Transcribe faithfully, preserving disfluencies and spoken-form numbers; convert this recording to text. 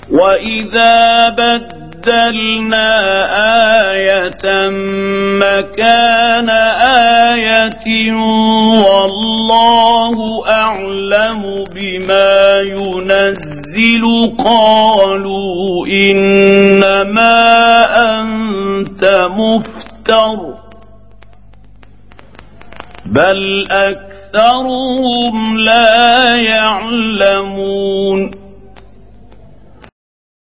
وإذا بدلنا آية مكان آية والله أعلم بما ينزل قالوا إنما أنت مفتر بل أكثرهم لا يعلمون